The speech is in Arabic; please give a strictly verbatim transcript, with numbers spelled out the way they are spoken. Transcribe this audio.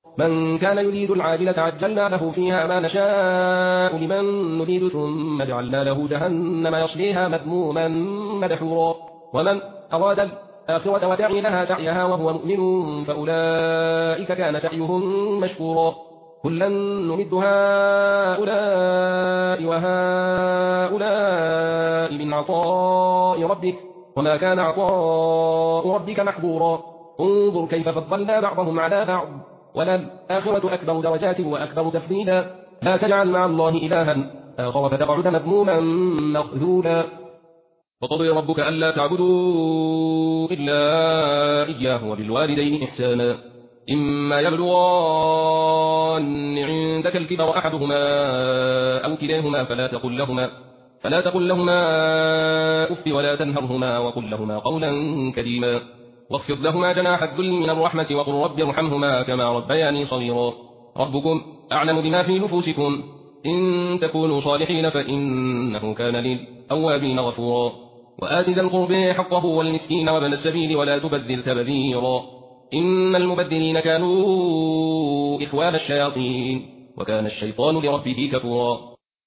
من كان يريد العاجلة عجلنا له فيها ما نشاء لمن نريد ثم جعلنا له جهنم يصليها مذموما مدحورا ومن أراد الآخرة وسعي لها سعيها وهو مؤمن فأولئك كان سعيهم مشكورا كلا نمد هؤلاء وهؤلاء من عطاء ربك وما كان عطاء ربك محظورا انظر كيف فضلنا بعضهم على بعض وللآخرة أكبر درجات وأكبر تفضيلا لا تجعل مع الله إلها آخر فتقعد مذموما مخذولا وقضى ربك ألا تعبدوا إلا إياه وبالوالدين إحسانا إما يبلغان عندك الكبر أحدهما أو كلاهما فلا تقل لهما فلا تقل لهما أف ولا تنهرهما وقل لهما قولا كريما واخفض لهما جناح الذل من الرحمة وقل رب ارحمهما كما ربياني صغيرا ربكم أعلم بما في نفوسكم إن تكونوا صالحين فإنه كان للأوابين غفورا وآت ذا القربى حقه والمسكين وابن السبيل ولا تبذل تبذيرا إن المبذلين كانوا إخوان الشياطين وكان الشيطان لربه كفورا